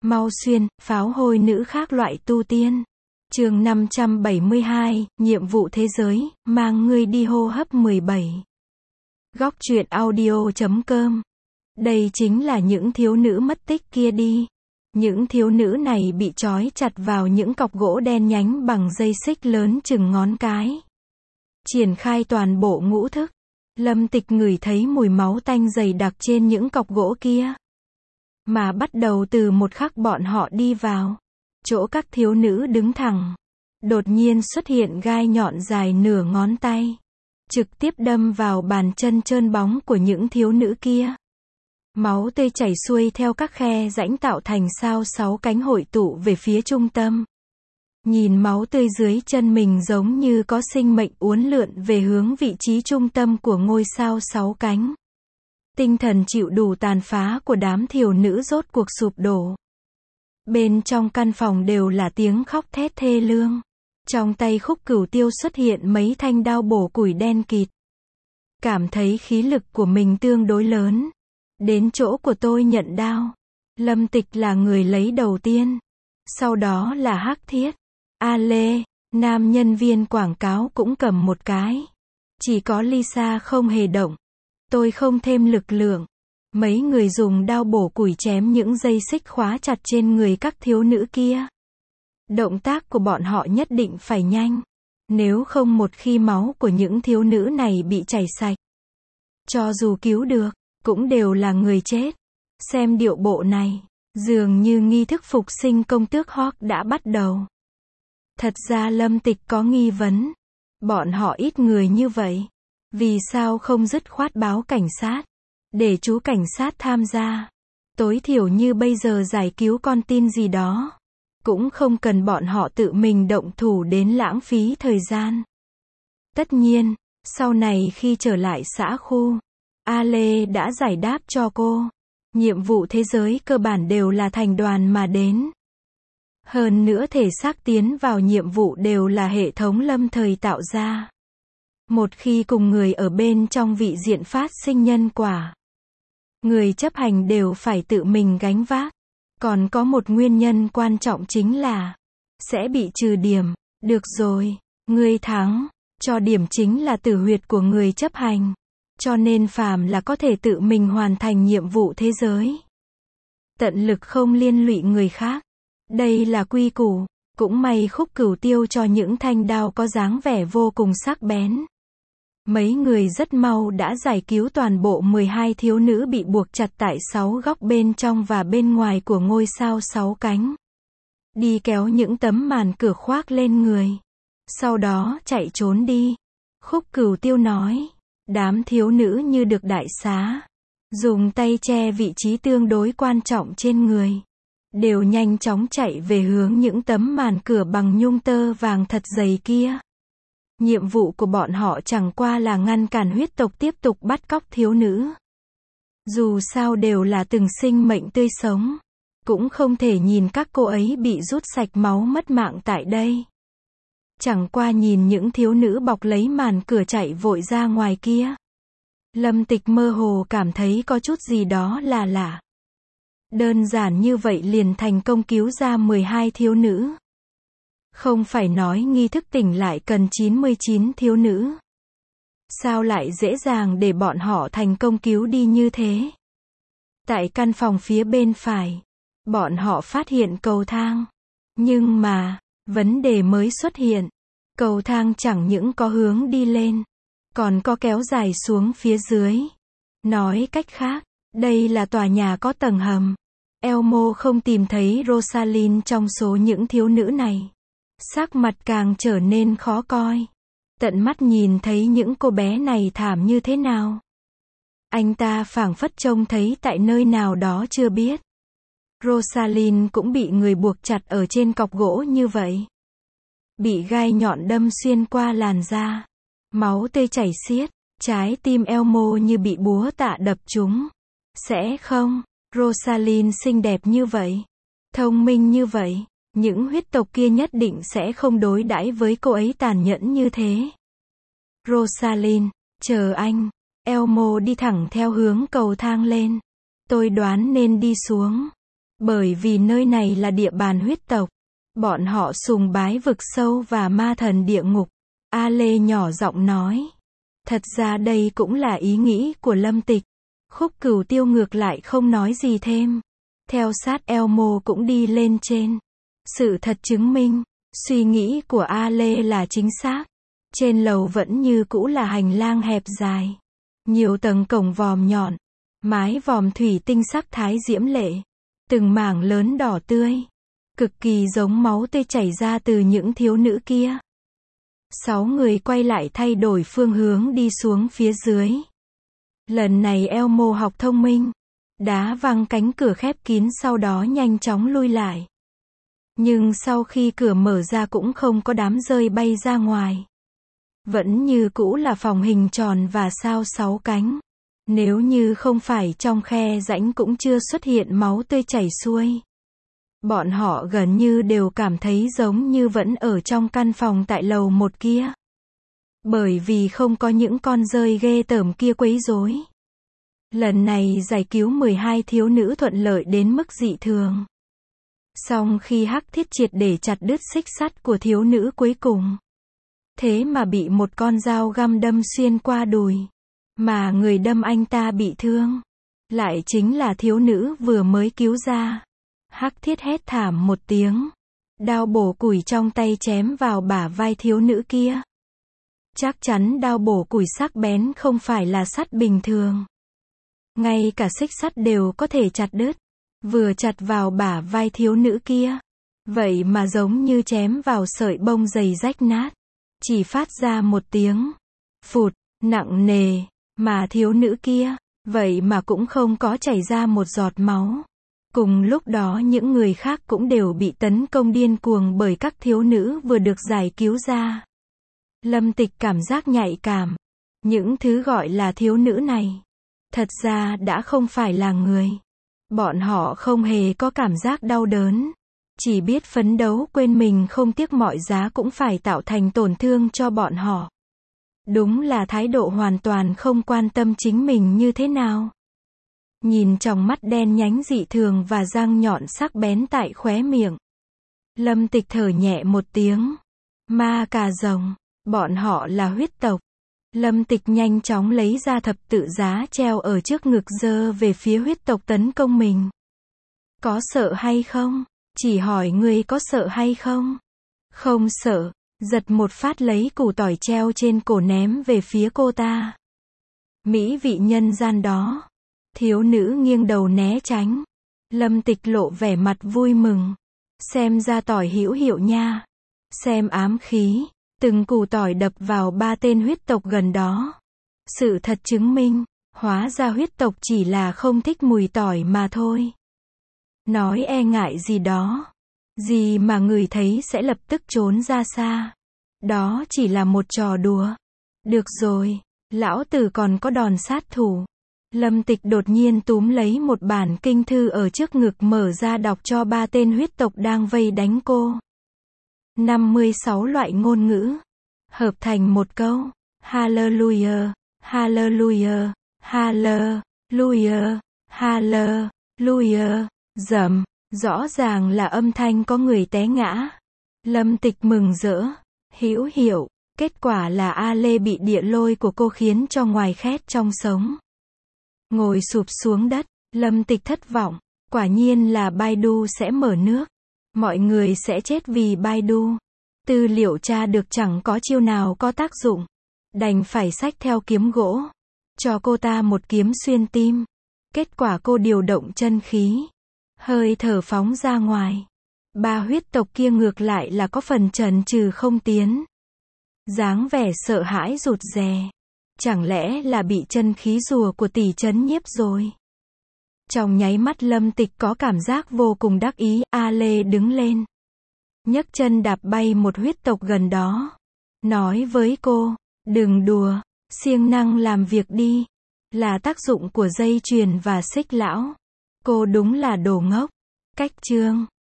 Mau xuyên, pháo hôi nữ khác loại tu tiên. Chương 572, nhiệm vụ thế giới, mang ngươi đi hô hấp 17. Góc truyện audio.com. Đây chính là những thiếu nữ mất tích kia đi. Những thiếu nữ này bị trói chặt vào những cọc gỗ đen nhánh bằng dây xích lớn chừng ngón cái. Triển khai toàn bộ ngũ thức. Lâm Tịch ngửi thấy mùi máu tanh dày đặc trên những cọc gỗ kia. Mà bắt đầu từ một khắc bọn họ đi vào chỗ các thiếu nữ đứng thẳng, đột nhiên xuất hiện gai nhọn dài nửa ngón tay, trực tiếp đâm vào bàn chân trơn bóng của những thiếu nữ kia. Máu tươi chảy xuôi theo các khe rãnh tạo thành sao 6 cánh hội tụ về phía trung tâm. Nhìn máu tươi dưới chân mình giống như có sinh mệnh uốn lượn về hướng vị trí trung tâm của ngôi sao 6 cánh. Tinh thần chịu đủ tàn phá của đám thiếu nữ rốt cuộc sụp đổ. Bên trong căn phòng đều là tiếng khóc thét thê lương. Trong tay Khúc Cửu Tiêu xuất hiện mấy thanh đao bổ củi đen kịt. Cảm thấy khí lực của mình tương đối lớn. Đến chỗ của tôi nhận đao. Lâm Tịch là người lấy đầu tiên. Sau đó là Hắc Thiết. A Lê, nam nhân viên quảng cáo cũng cầm một cái. Chỉ có Lisa không hề động. Tôi không thêm lực lượng. Mấy người dùng đao bổ củi chém những dây xích khóa chặt trên người các thiếu nữ kia. Động tác của bọn họ nhất định phải nhanh. Nếu không một khi máu của những thiếu nữ này bị chảy sạch, cho dù cứu được, cũng đều là người chết. Xem điệu bộ này, dường như nghi thức phục sinh công tước Hawk đã bắt đầu. Thật ra Lâm Tịch có nghi vấn. Bọn họ ít người như vậy. Vì sao không dứt khoát báo cảnh sát? Để chú cảnh sát tham gia. Tối thiểu như bây giờ giải cứu con tin gì đó. Cũng không cần bọn họ tự mình động thủ đến lãng phí thời gian. Tất nhiên, sau này khi trở lại xã khu, A Lê đã giải đáp cho cô. Nhiệm vụ thế giới cơ bản đều là thành đoàn mà đến. Hơn nữa thể xác tiến vào nhiệm vụ đều là hệ thống lâm thời tạo ra. Một khi cùng người ở bên trong vị diện phát sinh nhân quả, người chấp hành đều phải tự mình gánh vác. Còn có một nguyên nhân quan trọng chính là sẽ bị trừ điểm. Được rồi, ngươi thắng. Cho điểm chính là tử huyệt của người chấp hành. Cho nên phàm là có thể tự mình hoàn thành nhiệm vụ thế giới, tận lực không liên lụy người khác. Đây là quy củ. Cũng may Khúc Cửu Tiêu cho những thanh đao có dáng vẻ vô cùng sắc bén. Mấy người rất mau đã giải cứu toàn bộ 12 thiếu nữ bị buộc chặt tại 6 góc bên trong và bên ngoài của ngôi sao 6 cánh. Đi kéo những tấm màn cửa khoác lên người. Sau đó chạy trốn đi. Khúc Cửu Tiêu nói. Đám thiếu nữ như được đại xá. Dùng tay che vị trí tương đối quan trọng trên người. Đều nhanh chóng chạy về hướng những tấm màn cửa bằng nhung tơ vàng thật dày kia. Nhiệm vụ của bọn họ chẳng qua là ngăn cản huyết tộc tiếp tục bắt cóc thiếu nữ. Dù sao đều là từng sinh mệnh tươi sống. Cũng không thể nhìn các cô ấy bị rút sạch máu mất mạng tại đây. Chẳng qua nhìn những thiếu nữ bọc lấy màn cửa chạy vội ra ngoài kia. Lâm Tịch mơ hồ cảm thấy có chút gì đó là lạ. Đơn giản như vậy liền thành công cứu ra 12 thiếu nữ. Không phải nói nghi thức tỉnh lại cần 99 thiếu nữ. Sao lại dễ dàng để bọn họ thành công cứu đi như thế? Tại căn phòng phía bên phải, bọn họ phát hiện cầu thang. Nhưng mà, vấn đề mới xuất hiện. Cầu thang chẳng những có hướng đi lên, còn có kéo dài xuống phía dưới. Nói cách khác, đây là tòa nhà có tầng hầm. Elmo không tìm thấy Rosalind trong số những thiếu nữ này. Sắc mặt càng trở nên khó coi. Tận mắt nhìn thấy những cô bé này thảm như thế nào. Anh ta phảng phất trông thấy tại nơi nào đó chưa biết. Rosalind cũng bị người buộc chặt ở trên cọc gỗ như vậy. Bị gai nhọn đâm xuyên qua làn da. Máu tươi chảy xiết. Trái tim Elmo như bị búa tạ đập trúng. Sẽ không, Rosalind xinh đẹp như vậy, thông minh như vậy, những huyết tộc kia nhất định sẽ không đối đãi với cô ấy tàn nhẫn như thế. Rosalind, chờ anh. Elmo đi thẳng theo hướng cầu thang lên. Tôi đoán nên đi xuống. Bởi vì nơi này là địa bàn huyết tộc. Bọn họ sùng bái vực sâu và ma thần địa ngục. A Lê nhỏ giọng nói. Thật ra đây cũng là ý nghĩ của Lâm Tịch. Khúc Cửu Tiêu ngược lại không nói gì thêm. Theo sát Elmo cũng đi lên trên. Sự thật chứng minh, suy nghĩ của A Lê là chính xác. Trên lầu vẫn như cũ là hành lang hẹp dài. Nhiều tầng cổng vòm nhọn. Mái vòm thủy tinh sắc thái diễm lệ. Từng mảng lớn đỏ tươi. Cực kỳ giống máu tươi chảy ra từ những thiếu nữ kia. 6 người quay lại thay đổi phương hướng đi xuống phía dưới. Lần này Elmo học thông minh. Đá văng cánh cửa khép kín sau đó nhanh chóng lui lại. Nhưng sau khi cửa mở ra cũng không có đám rơi bay ra ngoài. Vẫn như cũ là phòng hình tròn và sao 6 cánh. Nếu như không phải trong khe rãnh cũng chưa xuất hiện máu tươi chảy xuôi. Bọn họ gần như đều cảm thấy giống như vẫn ở trong căn phòng tại lầu 1 kia. Bởi vì không có những con rơi ghê tởm kia quấy rối. Lần này giải cứu 12 thiếu nữ thuận lợi đến mức dị thường. Song khi Hắc Thiết triệt để chặt đứt xích sắt của thiếu nữ cuối cùng. Thế mà bị một con dao găm đâm xuyên qua đùi. Mà người đâm anh ta bị thương. Lại chính là thiếu nữ vừa mới cứu ra. Hắc Thiết hét thảm một tiếng. Đao bổ củi trong tay chém vào bả vai thiếu nữ kia. Chắc chắn đao bổ củi sắc bén không phải là sắt bình thường. Ngay cả xích sắt đều có thể chặt đứt. Vừa chặt vào bả vai thiếu nữ kia. Vậy mà giống như chém vào sợi bông dày rách nát. Chỉ phát ra một tiếng. Phụt, nặng nề. Mà thiếu nữ kia. Vậy mà cũng không có chảy ra một giọt máu. Cùng lúc đó những người khác cũng đều bị tấn công điên cuồng bởi các thiếu nữ vừa được giải cứu ra. Lâm Tịch cảm giác nhạy cảm. Những thứ gọi là thiếu nữ này. Thật ra đã không phải là người. Bọn họ không hề có cảm giác đau đớn. Chỉ biết phấn đấu quên mình không tiếc mọi giá cũng phải tạo thành tổn thương cho bọn họ. Đúng là thái độ hoàn toàn không quan tâm chính mình như thế nào. Nhìn trong mắt đen nhánh dị thường và răng nhọn sắc bén tại khóe miệng. Lâm Tịch thở nhẹ một tiếng. Ma cà rồng, bọn họ là huyết tộc. Lâm Tịch nhanh chóng lấy ra thập tự giá treo ở trước ngực giơ về phía huyết tộc tấn công mình. Có sợ hay không? Chỉ hỏi ngươi có sợ hay không? Không sợ. Giật một phát lấy củ tỏi treo trên cổ ném về phía cô ta. Mỹ vị nhân gian đó. Thiếu nữ nghiêng đầu né tránh. Lâm Tịch lộ vẻ mặt vui mừng. Xem ra tỏi hữu hiệu nha. Xem ám khí. Từng củ tỏi đập vào 3 tên huyết tộc gần đó. Sự thật chứng minh, hóa ra huyết tộc chỉ là không thích mùi tỏi mà thôi. Nói e ngại gì đó. Gì mà người thấy sẽ lập tức trốn ra xa. Đó chỉ là một trò đùa. Được rồi, lão tử còn có đòn sát thủ. Lâm Tịch đột nhiên túm lấy một bản kinh thư ở trước ngực mở ra đọc cho 3 tên huyết tộc đang vây đánh cô. 56 loại ngôn ngữ. Hợp thành một câu. Hallelujah, Hallelujah, Hallelujah, Hallelujah. Dầm, rõ ràng là âm thanh có người té ngã. Lâm Tịch mừng rỡ. Hữu hiệu. Kết quả là A Lê bị địa lôi của cô khiến cho ngoài khét trong sống. Ngồi sụp xuống đất. Lâm Tịch thất vọng. Quả nhiên là Baidu sẽ mở nước. Mọi người sẽ chết vì Baidu. Tư liệu tra được chẳng có chiêu nào có tác dụng. Đành phải xách theo kiếm gỗ. Cho cô ta một kiếm xuyên tim. Kết quả cô điều động chân khí. Hơi thở phóng ra ngoài. 3 huyết tộc kia ngược lại là có phần chần chừ không tiến. Dáng vẻ sợ hãi rụt rè. Chẳng lẽ là bị chân khí rùa của tỷ trấn nhiếp rồi? Trong nháy mắt Lâm Tịch có cảm giác vô cùng đắc ý. A Lê đứng lên. Nhấc chân đạp bay một huyết tộc gần đó. Nói với cô, đừng đùa, siêng năng làm việc đi. Là tác dụng của dây chuyền và xích lão. Cô đúng là đồ ngốc. Cách chương